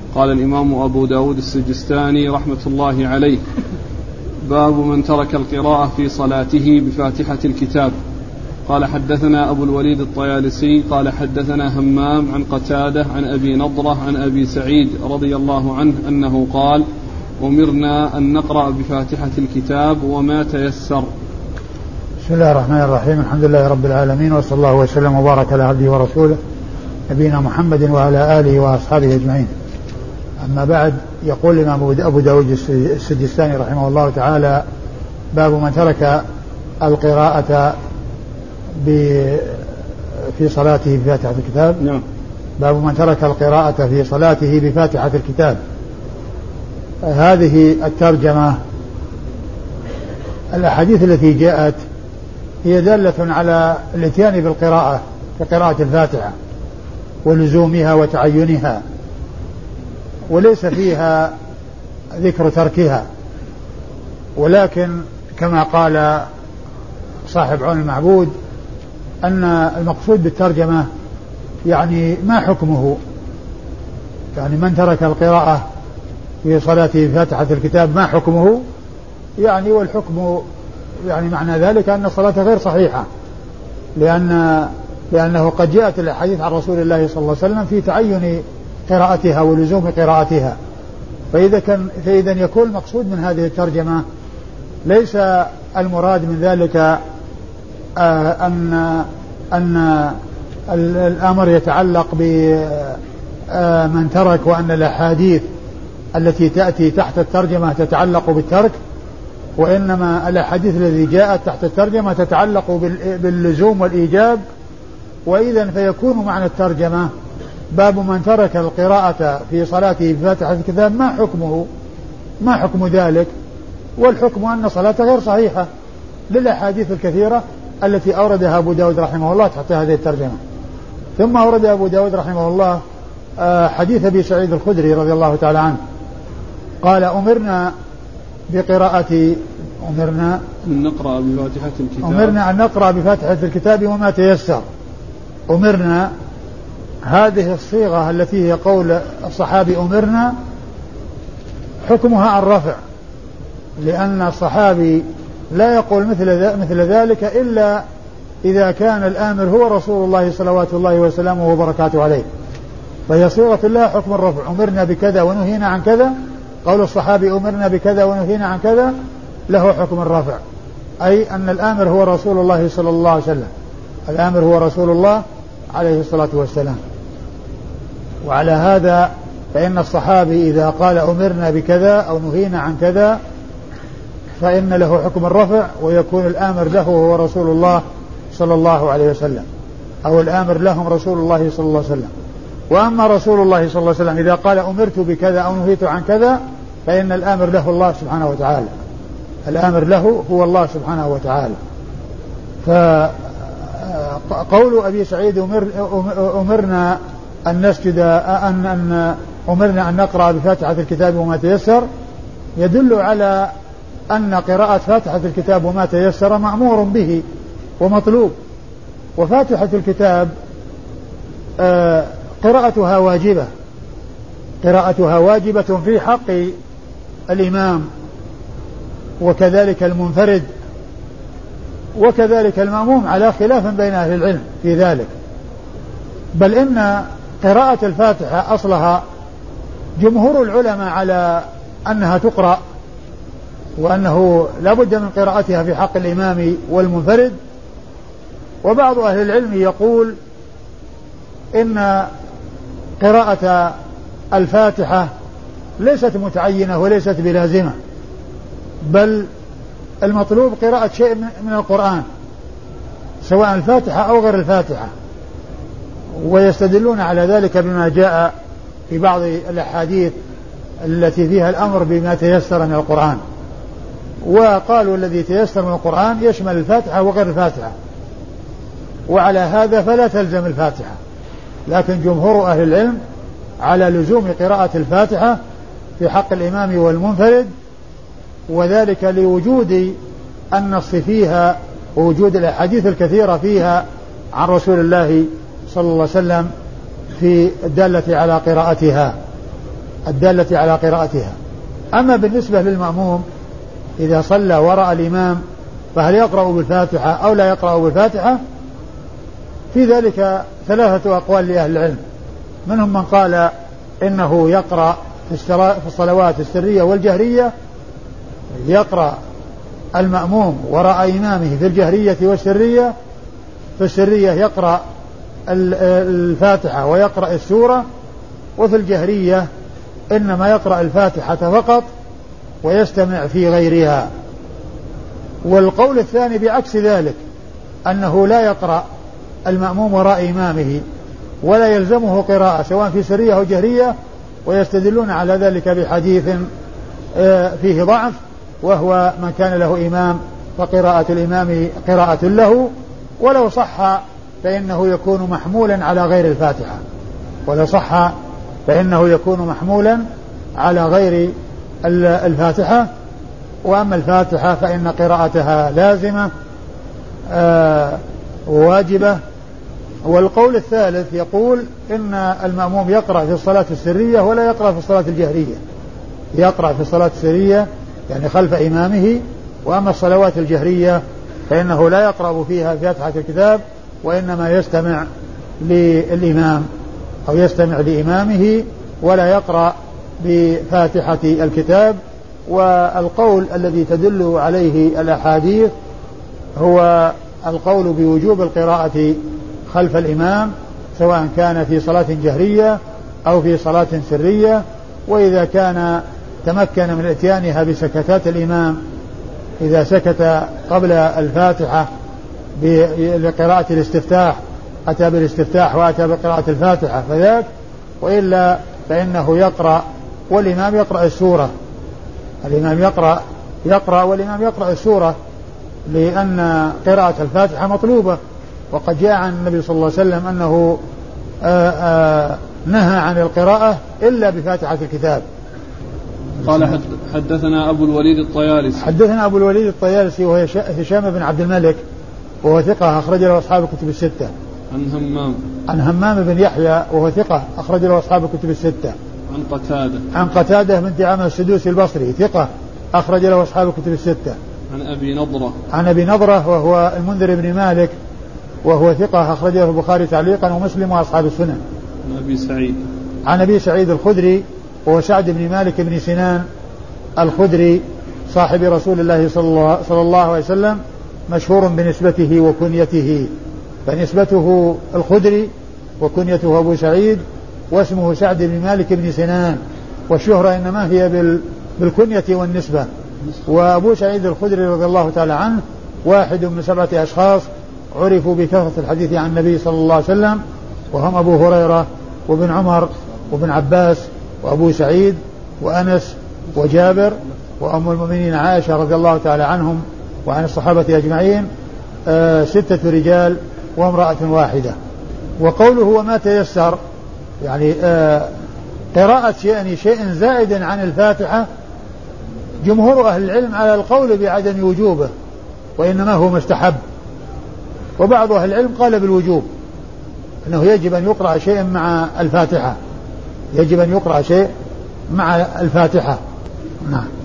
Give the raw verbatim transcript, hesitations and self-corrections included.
قال الإمام أبو داود السجستاني رحمة الله عليه: باب من ترك القراءة في صلاته بفاتحة الكتاب. قال حدثنا أبو الوليد الطيالسي قال حدثنا همام عن قتادة عن أبي نضرة عن أبي سعيد رضي الله عنه أنه قال: أمرنا أن نقرأ بفاتحة الكتاب وما تيسر. بسم الله الرحمن الرحيم. الحمد لله رب العالمين، وصلى الله وسلم وبارك على عبده ورسوله نبينا محمد وعلى آله وأصحابه أجمعين. أما بعد، يقول الإمام أبو داود السجستاني رحمه الله تعالى: باب من ترك القراءة في صلاته بفاتحة الكتاب. نعم. باب من ترك القراءة في صلاته بفاتحة الكتاب. هذه الترجمة، الأحاديث التي جاءت هي دالة على الاتيان بالقراءة كقراءة الفاتحة ولزومها وتعينها، وليس فيها ذكر تركها، ولكن كما قال صاحب عون المعبود أن المقصود بالترجمة يعني ما حكمه، يعني من ترك القراءة في صلاته بفاتحة الكتاب ما حكمه، يعني والحكم يعني معنى ذلك أن الصلاة غير صحيحة، لأن لأنه قد جاءت الأحاديث عن رسول الله صلى الله عليه وسلم في تعين قراءتها ولزوم قراءتها. فإذا كان فإذا يكون المقصود من هذه الترجمة ليس المراد من ذلك آه أن أن الأمر يتعلق بمن ترك، وأن الأحاديث التي تأتي تحت الترجمة تتعلق بالترك، وإنما الأحاديث التي جاءت تحت الترجمة تتعلق باللزوم والإيجاب. وإذا فيكون معنى الترجمة باب من ترك القراءة في صلاته بفاتحة الكتاب ما حكمه، ما حكم ذلك، والحكم أن صلاته غير صحيحة للأحاديث الكثيرة التي أوردها أبو داود رحمه الله تحت هذه الترجمة. ثم أورد أبو داود رحمه الله حديث أبي سعيد الخدري رضي الله تعالى عنه قال: أمرنا بقراءة أمرنا أن نقرأ بفاتحة الكتاب أمرنا أن نقرأ بفاتحة الكتاب وما تيسر. أمرنا، هذه الصيغة التي هي قول الصحابي أمرنا حكمها الرفع، لأن الصحابي لا يقول مثل مثل ذلك إلا إذا كان الآمر هو رسول الله صلوات الله وسلامه وبركاته عليه، فهي صيغة الله حكم الرفع. أمرنا بكذا ونهينا عن كذا، قول الصحابي أمرنا بكذا ونهينا عن كذا له حكم الرفع، أي أن الآمر هو رسول الله صلى الله عليه وسلم، الآمر هو رسول الله عليه الصلاة والسلام. وعلى هذا فإن الصحابي إذا قال أمرنا بكذا أو نهينا عن كذا فإن له حكم الرفع، ويكون الآمر له هو رسول الله صلى الله عليه وسلم، أو الآمر لهم رسول الله صلى الله عليه وسلم. وأما رسول الله صلى الله عليه وسلم إذا قال أمرت بكذا أو نهيت عن كذا فإن الآمر له الله سبحانه وتعالى، الآمر له هو الله سبحانه وتعالى. فقول أبي سعيد أمر أمرنا أن نسجد أن أن أمرنا أن نقرأ بفاتحة الكتاب وما تيسر يدل على أن قراءة فاتحة الكتاب وما تيسر مأمور به ومطلوب. وفاتحة الكتاب آه قراءتها واجبة، قراءتها واجبة في حق الإمام وكذلك المنفرد وكذلك المأموم، على خلاف بين أهل العلم في ذلك. بل إن قراءة الفاتحة أصلها جمهور العلماء على أنها تقرأ، وأنه لا بد من قراءتها في حق الإمام والمنفرد. وبعض أهل العلم يقول إن قراءة الفاتحة ليست متعينة وليست بلازمة، بل المطلوب قراءة شيء من القرآن سواء الفاتحة أو غير الفاتحة، ويستدلون على ذلك بما جاء في بعض الأحاديث التي فيها الأمر بما تيسر من القرآن. وقالوا الذي تيسر من القرآن يشمل الفاتحة وغير الفاتحة، وعلى هذا فلا تلزم الفاتحة، لكن جمهور أهل العلم على لزوم قراءة الفاتحة في حق الإمام والمنفرد، وذلك لوجود النص فيها ووجود الأحاديث الكثيرة فيها عن رسول الله صلى الله عليه وسلم في الدالة على قراءتها. الدالة على قراءتها. أما بالنسبة للمأموم إذا صلى وراء الإمام فهل يقرأ بالفاتحة أو لا يقرأ بالفاتحة؟ في ذلك ثلاثة أقوال لأهل العلم، منهم من قال إنه يقرأ في الصلوات السرية والجهرية، يقرأ المأموم وراء إمامه في الجهرية والسرية، في السرية يقرأ الفاتحة ويقرأ السورة، وفي الجهرية إنما يقرأ الفاتحة فقط ويستمع في غيرها. والقول الثاني بعكس ذلك، أنه لا يقرأ المأموم وراء إمامه ولا يلزمه قراءة سواء في سرية أو جهرية، ويستدلون على ذلك بحديث فيه ضعف، وهو من كان له إمام فقراءة الإمام قراءة له، ولو صح فإنه يكون محمولا على غير الفاتحة، ولو صح فإنه يكون محمولا على غير الفاتحة. وأما الفاتحة فإن قراءتها لازمة آه واجبة. والقول الثالث يقول إن المأموم يقرأ في الصلاة السرية ولا يقرأ في الصلاة الجهرية، يقرأ في الصلاة السرية يعني خلف إمامه، وأما الصلوات الجهرية فإنه لا يقرأ فيها فاتحة الكتاب، وإنما يستمع للإمام أو يستمع لإمامه ولا يقرأ بفاتحة الكتاب. والقول الذي تدل عليه الأحاديث هو القول بوجوب القراءة خلف الإمام سواء كان في صلاة جهرية أو في صلاة سرية، وإذا كان تمكن من اتيانها بسكتات الإمام، إذا سكت قبل الفاتحة لقراءة الاستفتاح أتى بالاستفتاح وأتى بقراءة الفاتحة فذاك، وإلا فإنه يقرأ والإمام يقرأ السورة، الإمام يقرأ يقرأ والإمام يقرأ السورة، لأن قراءة الفاتحة مطلوبة. وقد جاء عن النبي صلى الله عليه وسلم أنه آآ آآ نهى عن القراءة إلا بفاتحة الكتاب. قال حدثنا أبو الوليد الطيالسي حدثنا أبو الوليد الطيالسي وهو هشام بن عبد الملك وهو ثقة أخرج له أصحاب الكتب الستة. عن همام عن همام بن يحيى وهو ثقة أخرج له أصحاب الكتب الستة. عن قتادة عن قتادة بن دعامة السدوسي البصري ثقة أخرج له أصحاب الكتب الستة. عن أبي نضرة عن أبي نضرة وهو المنذر بن مالك وهو ثقة أخرج له البخاري تعليقا ومسلم وأصحاب السنن. عن أبي سعيد عن أبي سعيد الخدري وهو سعد بن مالك بن سنان الخدري صاحب رسول الله صلى الله عليه وسلم، مشهور بنسبته وكنيته، فنسبته الخدري وكنيته أبو سعيد واسمه سعد بن مالك بن سنان، والشهرة إنما هي بالكنية والنسبة. وأبو سعيد الخدري رضي الله تعالى عنه واحد من سبعة أشخاص عرفوا بكثرة الحديث عن النبي صلى الله عليه وسلم، وهم أبو هريرة وابن عمر وابن عباس وأبو سعيد وأنس وجابر وأم المؤمنين عائشة رضي الله تعالى عنهم وعن الصحابة أجمعين، آه ستة رجال وامرأة واحدة. وقوله وما تيسر يعني آه قراءة شيء شيء زائد عن الفاتحة، جمهور أهل العلم على القول بعدم وجوبه وإنما هو مستحب، وبعض أهل العلم قال بالوجوب، أنه يجب أن يقرأ شيء مع الفاتحة، يجب أن يقرأ شيء مع الفاتحة. نعم.